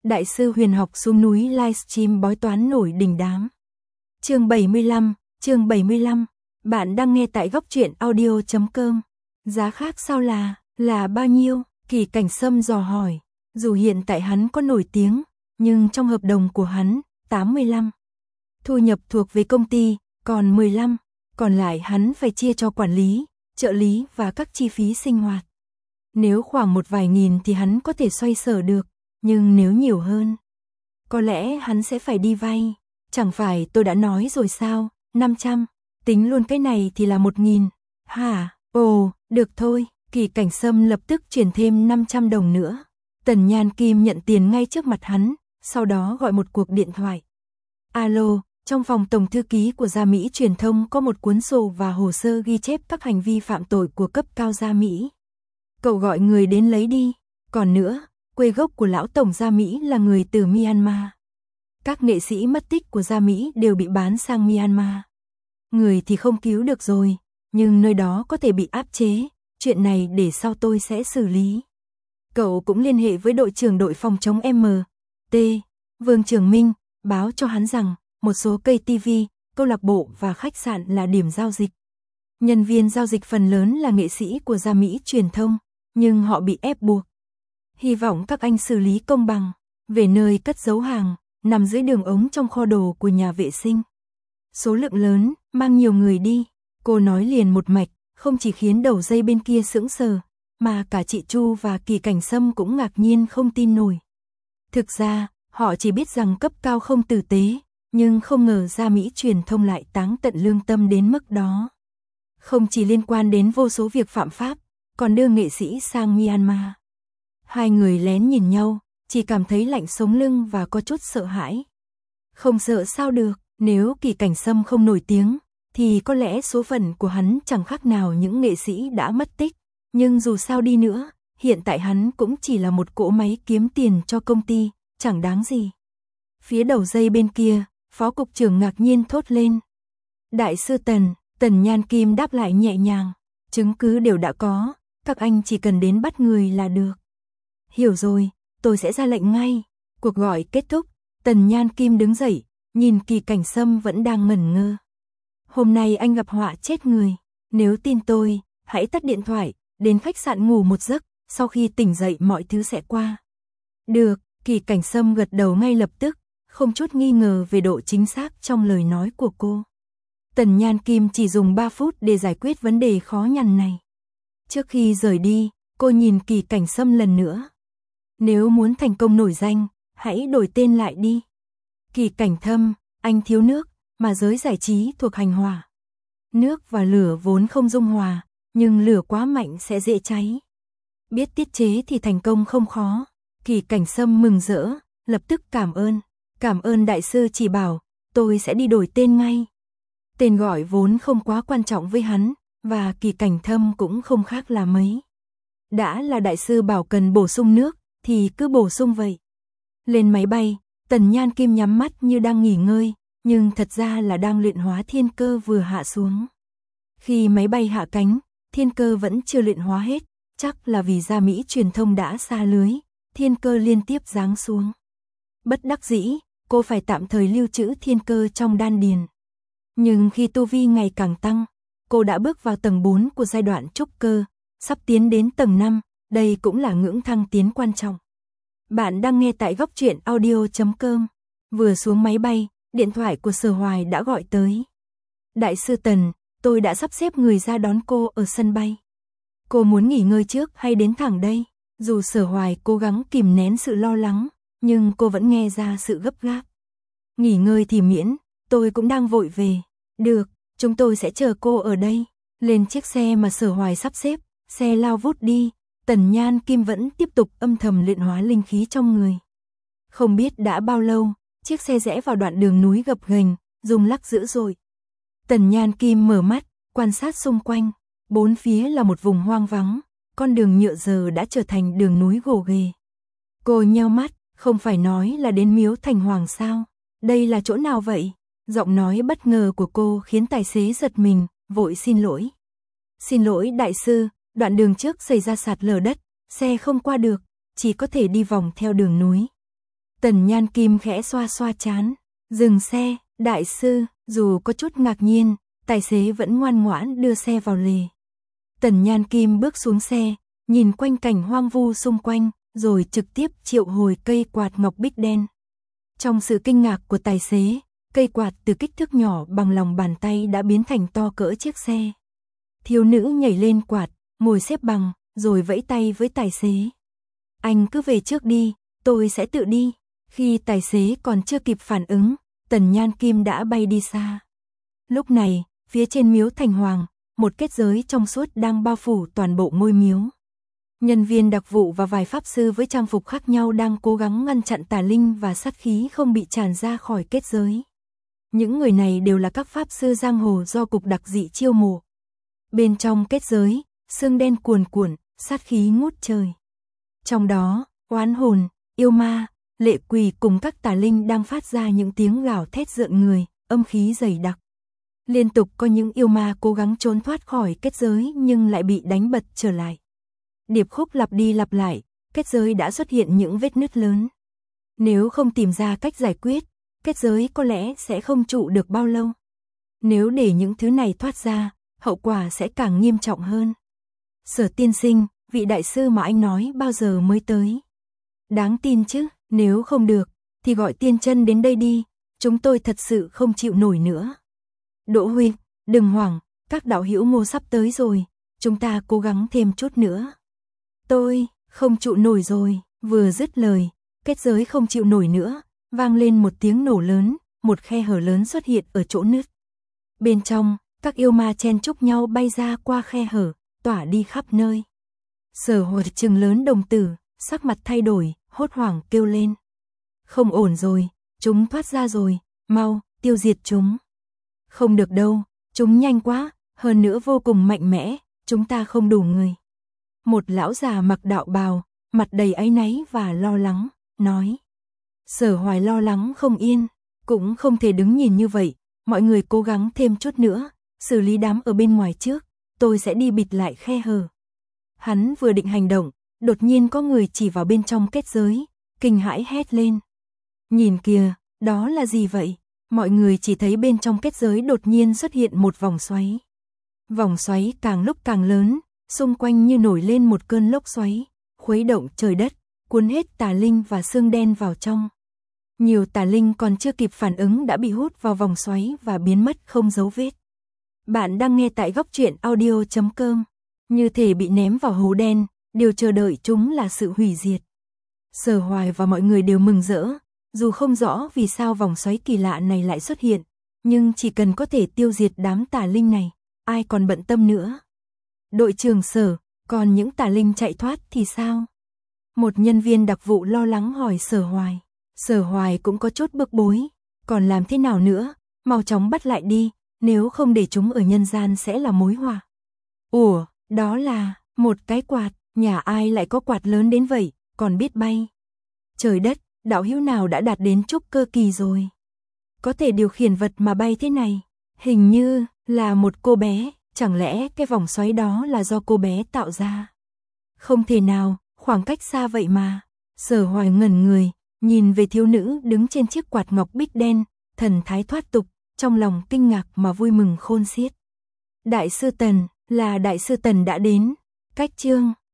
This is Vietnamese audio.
Đại sư huyền học xuống núi livestream bói toán nổi đình đám. Chương 75, bạn đang nghe tại góc truyện audio.com. Giá khác sao là bao nhiêu? Kỳ Cảnh Sâm dò hỏi. Dù hiện tại hắn có nổi tiếng, nhưng trong hợp đồng của hắn, 85. Thu nhập thuộc về công ty, còn 15, còn lại hắn phải chia cho quản lý, trợ lý và các chi phí sinh hoạt. Nếu khoảng một vài nghìn thì hắn có thể xoay sở được, nhưng nếu nhiều hơn, có lẽ hắn sẽ phải đi vay. Chẳng phải tôi đã nói rồi sao, 500, tính luôn cái này thì là 1.000. Hả? Ồ, được thôi. Kỳ Cảnh Sâm lập tức chuyển thêm 500 đồng nữa. Tần Nhan Kim nhận tiền ngay trước mặt hắn, sau đó gọi một cuộc điện thoại. Alo, trong phòng tổng thư ký của Gia Mỹ Truyền thông có một cuốn sổ và hồ sơ ghi chép các hành vi phạm tội của cấp cao Gia Mỹ. Cậu gọi người đến lấy đi. Còn nữa, quê gốc của lão tổng Gia Mỹ là người từ Myanmar. Các nghệ sĩ mất tích của Gia Mỹ đều bị bán sang Myanmar. Người thì không cứu được rồi, nhưng nơi đó có thể bị áp chế. Chuyện này để sau tôi sẽ xử lý. Cậu cũng liên hệ với đội trưởng đội phòng chống MT, Vương Trường Minh, báo cho hắn rằng một số cây TV, câu lạc bộ và khách sạn là điểm giao dịch. Nhân viên giao dịch phần lớn là nghệ sĩ của Gia Mỹ Truyền thông, nhưng họ bị ép buộc. Hy vọng các anh xử lý công bằng. Về nơi cất giấu hàng, nằm dưới đường ống trong kho đồ của nhà vệ sinh. Số lượng lớn, mang nhiều người đi. Cô nói liền một mạch, không chỉ khiến đầu dây bên kia sững sờ, mà cả chị Chu và Kỳ Cảnh Sâm cũng ngạc nhiên không tin nổi. Thực ra, họ chỉ biết rằng cấp cao không tử tế, nhưng không ngờ Gia Mỹ Truyền thông lại táng tận lương tâm đến mức đó. Không chỉ liên quan đến vô số việc phạm pháp, còn đưa nghệ sĩ sang Myanmar. Hai người lén nhìn nhau, chỉ cảm thấy lạnh sống lưng và có chút sợ hãi. Không sợ sao được, nếu Kỳ Cảnh Sâm không nổi tiếng, thì có lẽ số phận của hắn chẳng khác nào những nghệ sĩ đã mất tích. Nhưng dù sao đi nữa, hiện tại hắn cũng chỉ là một cỗ máy kiếm tiền cho công ty, chẳng đáng gì. Phía đầu dây bên kia, Phó Cục trưởng ngạc nhiên thốt lên. Đại sư Tần Nhan Kim đáp lại nhẹ nhàng. Chứng cứ đều đã có, các anh chỉ cần đến bắt người là được. Hiểu rồi, tôi sẽ ra lệnh ngay. Cuộc gọi kết thúc, Tần Nhan Kim đứng dậy, nhìn Kỳ Cảnh Sâm vẫn đang ngẩn ngơ. Hôm nay anh gặp họa chết người. Nếu tin tôi, hãy tắt điện thoại, đến khách sạn ngủ một giấc, sau khi tỉnh dậy mọi thứ sẽ qua. Được, Kỳ Cảnh Sâm gật đầu ngay lập tức, không chút nghi ngờ về độ chính xác trong lời nói của cô. Tần Nhan Kim chỉ dùng 3 phút để giải quyết vấn đề khó nhằn này. Trước khi rời đi, cô nhìn Kỳ Cảnh Sâm lần nữa. Nếu muốn thành công nổi danh, hãy đổi tên lại đi. Kỳ Cảnh Thâm, anh thiếu nước, mà giới giải trí thuộc hành hỏa. Nước và lửa vốn không dung hòa, nhưng lửa quá mạnh sẽ dễ cháy. Biết tiết chế thì thành công không khó. Kỳ Cảnh Sâm mừng rỡ, lập tức cảm ơn đại sư chỉ bảo, tôi sẽ đi đổi tên ngay. Tên gọi vốn không quá quan trọng với hắn, và Kỳ Cảnh Thâm cũng không khác là mấy. Đã là đại sư bảo cần bổ sung nước, thì cứ bổ sung vậy. Lên máy bay, Tần Nhan Kim nhắm mắt như đang nghỉ ngơi, nhưng thật ra là đang luyện hóa thiên cơ vừa hạ xuống. Khi máy bay hạ cánh, thiên cơ vẫn chưa luyện hóa hết, chắc là vì Gia Mỹ Truyền thông đã xa lưới, thiên cơ liên tiếp giáng xuống. Bất đắc dĩ, cô phải tạm thời lưu trữ thiên cơ trong đan điền. Nhưng khi tu vi ngày càng tăng, cô đã bước vào tầng 4 của giai đoạn trúc cơ, sắp tiến đến tầng 5, đây cũng là ngưỡng thăng tiến quan trọng. Bạn đang nghe tại góc truyện audio.com. Vừa xuống máy bay, điện thoại của Sở Hoài đã gọi tới. Đại sư Tần, tôi đã sắp xếp người ra đón cô ở sân bay. Cô muốn nghỉ ngơi trước hay đến thẳng đây? Dù Sở Hoài cố gắng kìm nén sự lo lắng, nhưng cô vẫn nghe ra sự gấp gáp. Nghỉ ngơi thì miễn, tôi cũng đang vội về. Được, chúng tôi sẽ chờ cô ở đây. Lên chiếc xe mà Sở Hoài sắp xếp, xe lao vút đi. Tần Nhan Kim vẫn tiếp tục âm thầm luyện hóa linh khí trong người. Không biết đã bao lâu, chiếc xe rẽ vào đoạn đường núi gập ghềnh, rung lắc dữ dội. Tần Nhan Kim mở mắt, quan sát xung quanh. Bốn phía là một vùng hoang vắng, con đường nhựa giờ đã trở thành đường núi gồ ghề. Cô nheo mắt, không phải nói là đến Miếu Thành Hoàng sao? Đây là chỗ nào vậy? Giọng nói bất ngờ của cô khiến tài xế giật mình, vội xin lỗi. Xin lỗi đại sư, đoạn đường trước xảy ra sạt lở đất, xe không qua được, chỉ có thể đi vòng theo đường núi. Tần Nhan Kim khẽ xoa xoa trán, dừng xe, đại sư, dù có chút ngạc nhiên, tài xế vẫn ngoan ngoãn đưa xe vào lề. Tần Nhan Kim bước xuống xe, nhìn quanh cảnh hoang vu xung quanh, rồi trực tiếp triệu hồi cây quạt ngọc bích đen. Trong sự kinh ngạc của tài xế, cây quạt từ kích thước nhỏ bằng lòng bàn tay đã biến thành to cỡ chiếc xe. Thiếu nữ nhảy lên quạt, ngồi xếp bằng, rồi vẫy tay với tài xế. Anh cứ về trước đi, tôi sẽ tự đi. Khi tài xế còn chưa kịp phản ứng, Tần Nhan Kim đã bay đi xa. Lúc này, phía trên miếu Thành Hoàng, một kết giới trong suốt đang bao phủ toàn bộ ngôi miếu. Nhân viên đặc vụ và vài pháp sư với trang phục khác nhau đang cố gắng ngăn chặn tà linh và sát khí không bị tràn ra khỏi kết giới. Những người này đều là các pháp sư giang hồ do cục đặc dị chiêu mộ. Bên trong kết giới, sương đen cuồn cuộn, sát khí ngút trời. Trong đó, oán hồn, yêu ma, lệ quỷ cùng các tà linh đang phát ra những tiếng gào thét rợn người, âm khí dày đặc. Liên tục có những yêu ma cố gắng trốn thoát khỏi kết giới nhưng lại bị đánh bật trở lại. Điệp khúc lặp đi lặp lại, kết giới đã xuất hiện những vết nứt lớn. Nếu không tìm ra cách giải quyết, kết giới có lẽ sẽ không trụ được bao lâu. Nếu để những thứ này thoát ra, hậu quả sẽ càng nghiêm trọng hơn. Sở tiên sinh, vị đại sư mà anh nói bao giờ mới tới? Đáng tin chứ, nếu không được, thì gọi Tiên Chân đến đây đi, chúng tôi thật sự không chịu nổi nữa. Đỗ Huy, đừng hoảng, các đạo hữu Ngô sắp tới rồi, chúng ta cố gắng thêm chút nữa. Tôi không trụ nổi rồi, vừa dứt lời, kết giới không chịu nổi nữa, vang lên một tiếng nổ lớn, một khe hở lớn xuất hiện ở chỗ nứt. Bên trong, các yêu ma chen chúc nhau bay ra qua khe hở, tỏa đi khắp nơi. Sở Hồi trừng lớn đồng tử, sắc mặt thay đổi, hốt hoảng kêu lên. Không ổn rồi, chúng thoát ra rồi, mau, tiêu diệt chúng. Không được đâu, chúng nhanh quá, hơn nữa vô cùng mạnh mẽ, chúng ta không đủ người. Một lão già mặc đạo bào, mặt đầy áy náy và lo lắng, nói. Sở Hoài lo lắng không yên, cũng không thể đứng nhìn như vậy, mọi người cố gắng thêm chút nữa, xử lý đám ở bên ngoài trước, tôi sẽ đi bịt lại khe hở. Hắn vừa định hành động, đột nhiên có người chỉ vào bên trong kết giới, kinh hãi hét lên. Nhìn kìa, đó là gì vậy? Mọi người chỉ thấy bên trong kết giới đột nhiên xuất hiện một vòng xoáy. Vòng xoáy càng lúc càng lớn, xung quanh như nổi lên một cơn lốc xoáy, khuấy động trời đất, cuốn hết tà linh và xương đen vào trong. Nhiều tà linh còn chưa kịp phản ứng đã bị hút vào vòng xoáy và biến mất không dấu vết. Bạn đang nghe tại góc truyện audio.com, như thể bị ném vào hố đen, điều chờ đợi chúng là sự hủy diệt. Sở Hoài và mọi người đều mừng rỡ, dù không rõ vì sao vòng xoáy kỳ lạ này lại xuất hiện, nhưng chỉ cần có thể tiêu diệt đám tà linh này, ai còn bận tâm nữa. Đội trưởng Sở, còn những tà linh chạy thoát thì sao? Một nhân viên đặc vụ lo lắng hỏi Sở Hoài. Sở Hoài cũng có chút bực bối, còn làm thế nào nữa, mau chóng bắt lại đi, nếu không để chúng ở nhân gian sẽ là mối họa. Ủa, đó là một cái quạt, nhà ai lại có quạt lớn đến vậy, còn biết bay. Trời đất, đạo hữu nào đã đạt đến trúc cơ kỳ rồi? Có thể điều khiển vật mà bay thế này, hình như là một cô bé, chẳng lẽ cái vòng xoáy đó là do cô bé tạo ra? Không thể nào, khoảng cách xa vậy mà. Sở Hoài ngẩn người, nhìn về thiếu nữ đứng trên chiếc quạt ngọc bích đen, thần thái thoát tục, trong lòng kinh ngạc mà vui mừng khôn xiết. Đại sư Tần, là Đại sư Tần đã đến. Cách chương